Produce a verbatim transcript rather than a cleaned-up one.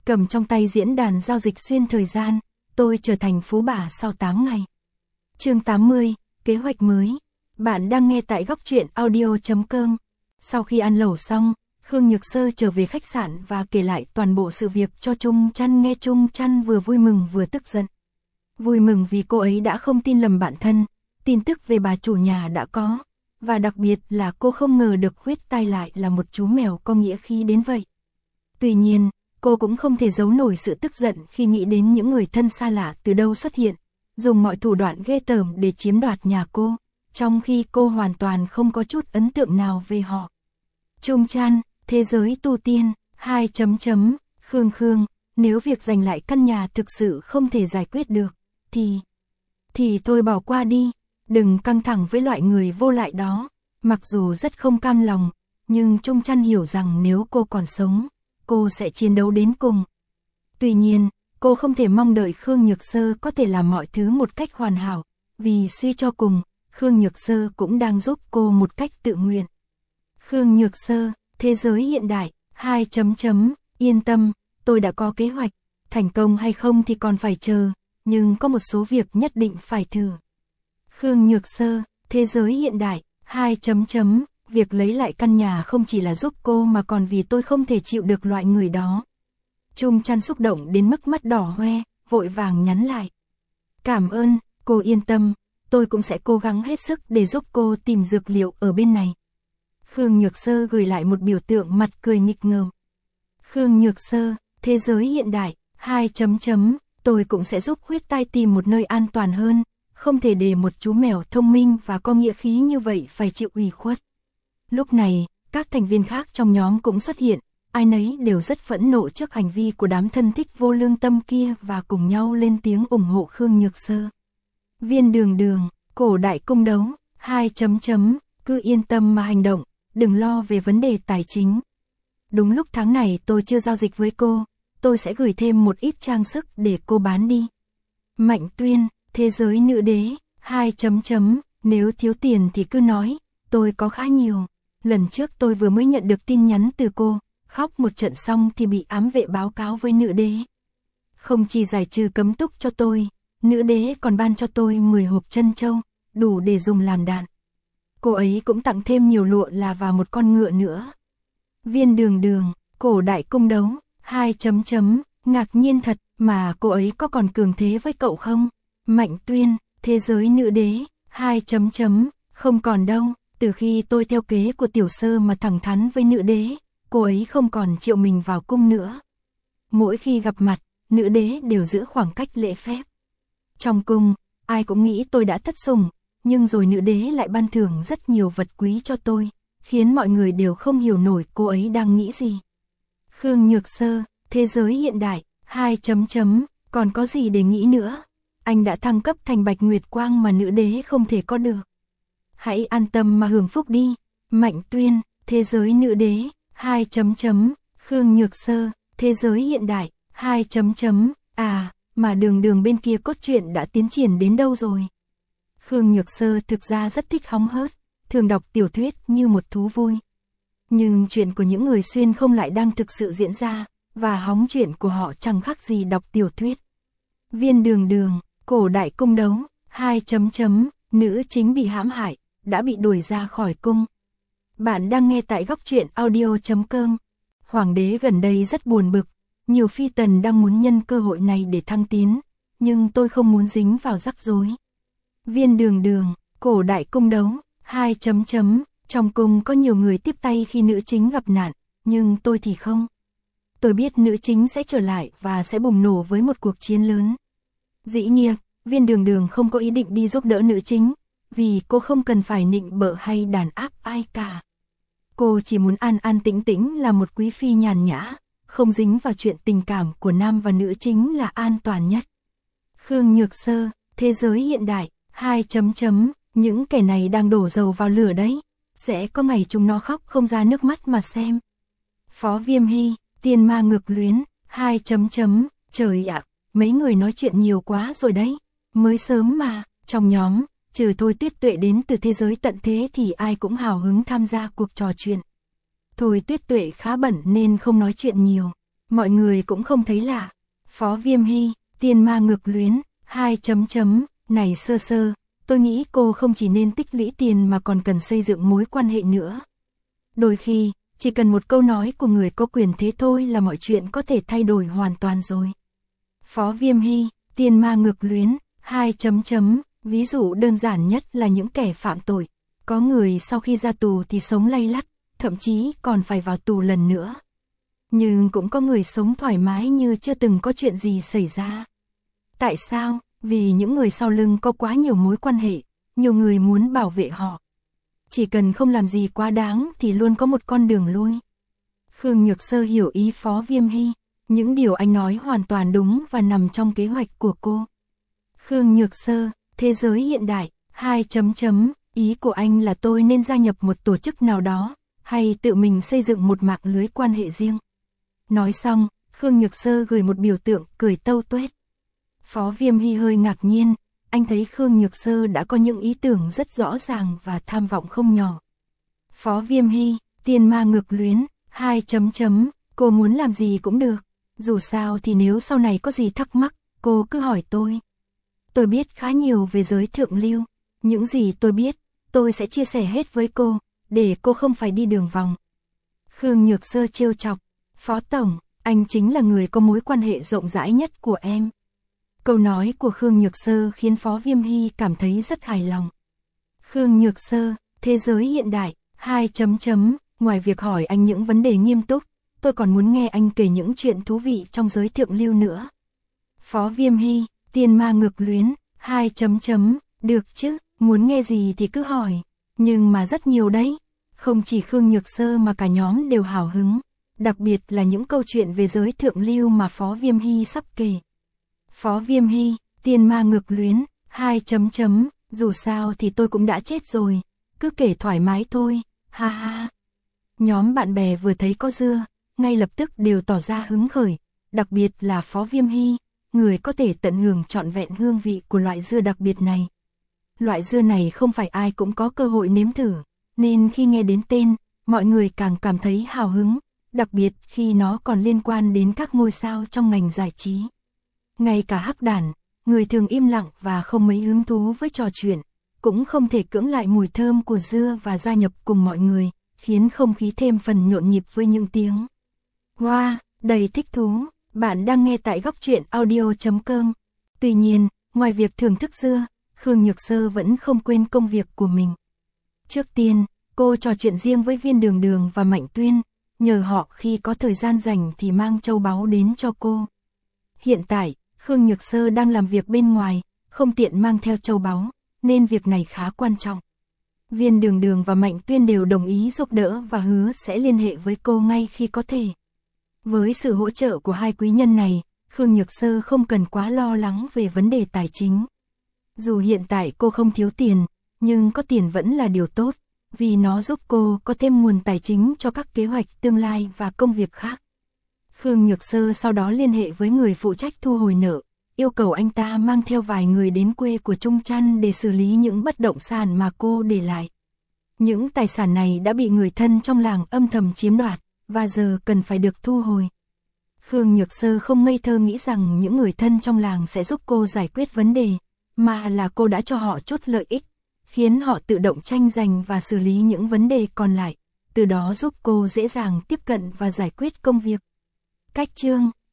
cầm trong tay diễn đàn giao dịch xuyên thời gian, tôi trở thành phú bà sau tám ngày. Chương tám mươi, kế hoạch mới. Bạn đang nghe tại góc truyện audio chấm com. Sau khi ăn lẩu xong, Khương Nhược Sơ trở về khách sạn và kể lại toàn bộ sự việc cho Trung Trăn nghe. Trung Trăn vừa vui mừng vừa tức giận. Vui mừng vì cô ấy đã không tin lầm bản thân, tin tức về bà chủ nhà đã có, và đặc biệt là cô không ngờ được Khuyết Tai lại là một chú mèo có nghĩa khí đến vậy. Tuy nhiên, cô cũng không thể giấu nổi sự tức giận khi nghĩ đến những người thân xa lạ từ đâu xuất hiện, dùng mọi thủ đoạn ghê tởm để chiếm đoạt nhà cô, trong khi cô hoàn toàn không có chút ấn tượng nào về họ. Trung Trăn, thế giới tu tiên, hai chấm chấm, Khương Khương, nếu việc giành lại căn nhà thực sự không thể giải quyết được, thì... Thì thôi bỏ qua đi, đừng căng thẳng với loại người vô lại đó. Mặc dù rất không cam lòng, nhưng Trung Trăn hiểu rằng nếu cô còn sống, cô sẽ chiến đấu đến cùng. Tuy nhiên, cô không thể mong đợi Khương Nhược Sơ có thể làm mọi thứ một cách hoàn hảo, vì suy cho cùng, Khương Nhược Sơ cũng đang giúp cô một cách tự nguyện. Khương Nhược Sơ, thế giới hiện đại, hai chấm chấm, yên tâm, tôi đã có kế hoạch, thành công hay không thì còn phải chờ, nhưng có một số việc nhất định phải thử. Khương Nhược Sơ, thế giới hiện đại, hai chấm chấm, việc lấy lại căn nhà không chỉ là giúp cô mà còn vì tôi không thể chịu được loại người đó. Trung Trăn xúc động đến mức mắt đỏ hoe, vội vàng nhắn lại. Cảm ơn, cô yên tâm, tôi cũng sẽ cố gắng hết sức để giúp cô tìm dược liệu ở bên này. Khương Nhược Sơ gửi lại một biểu tượng mặt cười nghịch ngợm. Khương Nhược Sơ, thế giới hiện đại, hai chấm chấm, tôi cũng sẽ giúp Khuyết Tai tìm một nơi an toàn hơn, không thể để một chú mèo thông minh và có nghĩa khí như vậy phải chịu ủy khuất. Lúc này, các thành viên khác trong nhóm cũng xuất hiện, ai nấy đều rất phẫn nộ trước hành vi của đám thân thích vô lương tâm kia và cùng nhau lên tiếng ủng hộ Khương Nhược Sơ. Viên Đường Đường, cổ đại cung đấu, hai chấm chấm, cứ yên tâm mà hành động, đừng lo về vấn đề tài chính. Đúng lúc tháng này tôi chưa giao dịch với cô, tôi sẽ gửi thêm một ít trang sức để cô bán đi. Mạnh Tuyên, thế giới nữ đế, hai chấm chấm, nếu thiếu tiền thì cứ nói, tôi có khá nhiều. Lần trước tôi vừa mới nhận được tin nhắn từ cô, khóc một trận xong thì bị ám vệ báo cáo với nữ đế. Không chỉ giải trừ cấm túc cho tôi, nữ đế còn ban cho tôi mười hộp trân châu, đủ để dùng làm đạn. Cô ấy cũng tặng thêm nhiều lụa là và một con ngựa nữa. Viên Đường Đường, cổ đại cung đấu, hai chấm chấm, ngạc nhiên thật mà cô ấy có còn cường thế với cậu không? Mạnh Tuyên, thế giới nữ đế, hai chấm chấm, không còn đâu, từ khi tôi theo kế của Tiểu Sơ mà thẳng thắn với nữ đế, cô ấy không còn chịu mình vào cung nữa. Mỗi khi gặp mặt, nữ đế đều giữ khoảng cách lễ phép. Trong cung, ai cũng nghĩ tôi đã thất sủng, nhưng rồi nữ đế lại ban thưởng rất nhiều vật quý cho tôi, khiến mọi người đều không hiểu nổi cô ấy đang nghĩ gì. Khương Nhược Sơ, thế giới hiện đại, hai chấm chấm, còn có gì để nghĩ nữa? Anh đã thăng cấp thành Bạch Nguyệt Quang mà nữ đế không thể có được. Hãy an tâm mà hưởng phúc đi. Mạnh Tuyên, thế giới nữ đế, hai chấm chấm, Khương Nhược Sơ, thế giới hiện đại, hai chấm chấm, à, mà Đường Đường bên kia cốt truyện đã tiến triển đến đâu rồi? Khương Nhược Sơ thực ra rất thích hóng hớt, thường đọc tiểu thuyết như một thú vui. Nhưng chuyện của những người xuyên không lại đang thực sự diễn ra, và hóng chuyện của họ chẳng khác gì đọc tiểu thuyết. Viên Đường Đường, cổ đại cung đấu, hai chấm chấm, nữ chính bị hãm hại, đã bị đuổi ra khỏi cung. Bạn đang nghe tại góc truyện audio chấm com. Hoàng đế gần đây rất buồn bực, nhiều phi tần đang muốn nhân cơ hội này để thăng tiến, nhưng tôi không muốn dính vào rắc rối. Viên Đường Đường, cổ đại cung đấu, hai chấm chấm, trong cung có nhiều người tiếp tay khi nữ chính gặp nạn, nhưng tôi thì không. Tôi biết nữ chính sẽ trở lại và sẽ bùng nổ với một cuộc chiến lớn. Dĩ nhiên, Viên Đường Đường không có ý định đi giúp đỡ nữ chính, vì cô không cần phải nịnh bợ hay đàn áp ai cả. Cô chỉ muốn an an tĩnh tĩnh là một quý phi nhàn nhã, không dính vào chuyện tình cảm của nam và nữ chính là an toàn nhất. Khương Nhược Sơ, thế giới hiện đại, hai chấm chấm, những kẻ này đang đổ dầu vào lửa đấy, sẽ có ngày chúng nó khóc không ra nước mắt mà xem. Phó Viêm Hy, tiên ma ngược luyến, hai chấm chấm, trời ạ, mấy người nói chuyện nhiều quá rồi đấy, mới sớm mà, trong nhóm, trừ Thôi Tuyết Tuệ đến từ thế giới tận thế thì ai cũng hào hứng tham gia cuộc trò chuyện. Thôi Tuyết Tuệ khá bận nên không nói chuyện nhiều, mọi người cũng không thấy lạ. Phó Viêm Hy, tiên ma ngược luyến, hai chấm chấm, này Sơ Sơ, tôi nghĩ cô không chỉ nên tích lũy tiền mà còn cần xây dựng mối quan hệ nữa. Đôi khi, chỉ cần một câu nói của người có quyền thế thôi là mọi chuyện có thể thay đổi hoàn toàn rồi. Phó Viêm Hy, tiên ma ngược luyến, hai chấm chấm, ví dụ đơn giản nhất là những kẻ phạm tội. Có người sau khi ra tù thì sống lay lắt, thậm chí còn phải vào tù lần nữa. Nhưng cũng có người sống thoải mái như chưa từng có chuyện gì xảy ra. Tại sao? Vì những người sau lưng có quá nhiều mối quan hệ, nhiều người muốn bảo vệ họ. Chỉ cần không làm gì quá đáng thì luôn có một con đường lui. Khương Nhược Sơ hiểu ý Phó Viêm Hy, những điều anh nói hoàn toàn đúng và nằm trong kế hoạch của cô. Khương Nhược Sơ, thế giới hiện đại, hai chấm chấm, ý của anh là tôi nên gia nhập một tổ chức nào đó, hay tự mình xây dựng một mạng lưới quan hệ riêng. Nói xong, Khương Nhược Sơ gửi một biểu tượng cười tâu tuét. Phó Viêm Hy hơi ngạc nhiên, anh thấy Khương Nhược Sơ đã có những ý tưởng rất rõ ràng và tham vọng không nhỏ. Phó Viêm Hy, tiên ma ngược luyến, hai chấm chấm, cô muốn làm gì cũng được. Dù sao thì nếu sau này có gì thắc mắc, cô cứ hỏi tôi. Tôi biết khá nhiều về giới thượng lưu. Những gì tôi biết, tôi sẽ chia sẻ hết với cô, để cô không phải đi đường vòng. Khương Nhược Sơ trêu chọc. Phó Tổng, anh chính là người có mối quan hệ rộng rãi nhất của em. Câu nói của Khương Nhược Sơ khiến Phó Viêm Hy cảm thấy rất hài lòng. Khương Nhược Sơ, thế giới hiện đại, hai chấm chấm, ngoài việc hỏi anh những vấn đề nghiêm túc, tôi còn muốn nghe anh kể những chuyện thú vị trong giới thượng lưu nữa. Phó Viêm Hy, tiên ma ngược luyến, hai chấm chấm, được chứ, muốn nghe gì thì cứ hỏi, nhưng mà rất nhiều đấy. Không chỉ Khương Nhược Sơ mà cả nhóm đều hào hứng, đặc biệt là những câu chuyện về giới thượng lưu mà Phó Viêm Hy sắp kể. Phó Viêm Hy, tiên ma ngược luyến, hai chấm chấm, dù sao thì tôi cũng đã chết rồi, cứ kể thoải mái thôi, ha ha. Nhóm bạn bè vừa thấy có dưa, ngay lập tức đều tỏ ra hứng khởi, đặc biệt là Phó Viêm Hy, người có thể tận hưởng trọn vẹn hương vị của loại dưa đặc biệt này. Loại dưa này không phải ai cũng có cơ hội nếm thử, nên khi nghe đến tên, mọi người càng cảm thấy hào hứng, đặc biệt khi nó còn liên quan đến các ngôi sao trong ngành giải trí. Ngay cả Hắc Đản, người thường im lặng và không mấy hứng thú với trò chuyện, cũng không thể cưỡng lại mùi thơm của dưa và gia nhập cùng mọi người, khiến không khí thêm phần nhộn nhịp với những tiếng wow, đầy thích thú. Bạn đang nghe tại góc truyện audio chấm com. Tuy nhiên, ngoài việc thưởng thức dưa, Khương Nhược Sơ vẫn không quên công việc của mình. Trước tiên, cô trò chuyện riêng với Viên Đường Đường và Mạnh Tuyên, nhờ họ khi có thời gian rảnh thì mang châu báu đến cho cô. Hiện tại, Khương Nhược Sơ đang làm việc bên ngoài, không tiện mang theo châu báu, nên việc này khá quan trọng. Viên Đường Đường và Mạnh Tuyên đều đồng ý giúp đỡ và hứa sẽ liên hệ với cô ngay khi có thể. Với sự hỗ trợ của hai quý nhân này, Khương Nhược Sơ không cần quá lo lắng về vấn đề tài chính. Dù hiện tại cô không thiếu tiền, nhưng có tiền vẫn là điều tốt, vì nó giúp cô có thêm nguồn tài chính cho các kế hoạch tương lai và công việc khác. Khương Nhược Sơ sau đó liên hệ với người phụ trách thu hồi nợ, yêu cầu anh ta mang theo vài người đến quê của Trung Trăn để xử lý những bất động sản mà cô để lại. Những tài sản này đã bị người thân trong làng âm thầm chiếm đoạt, và giờ cần phải được thu hồi. Khương Nhược Sơ không ngây thơ nghĩ rằng những người thân trong làng sẽ giúp cô giải quyết vấn đề, mà là cô đã cho họ chút lợi ích, khiến họ tự động tranh giành và xử lý những vấn đề còn lại, từ đó giúp cô dễ dàng tiếp cận và giải quyết công việc. Cách chương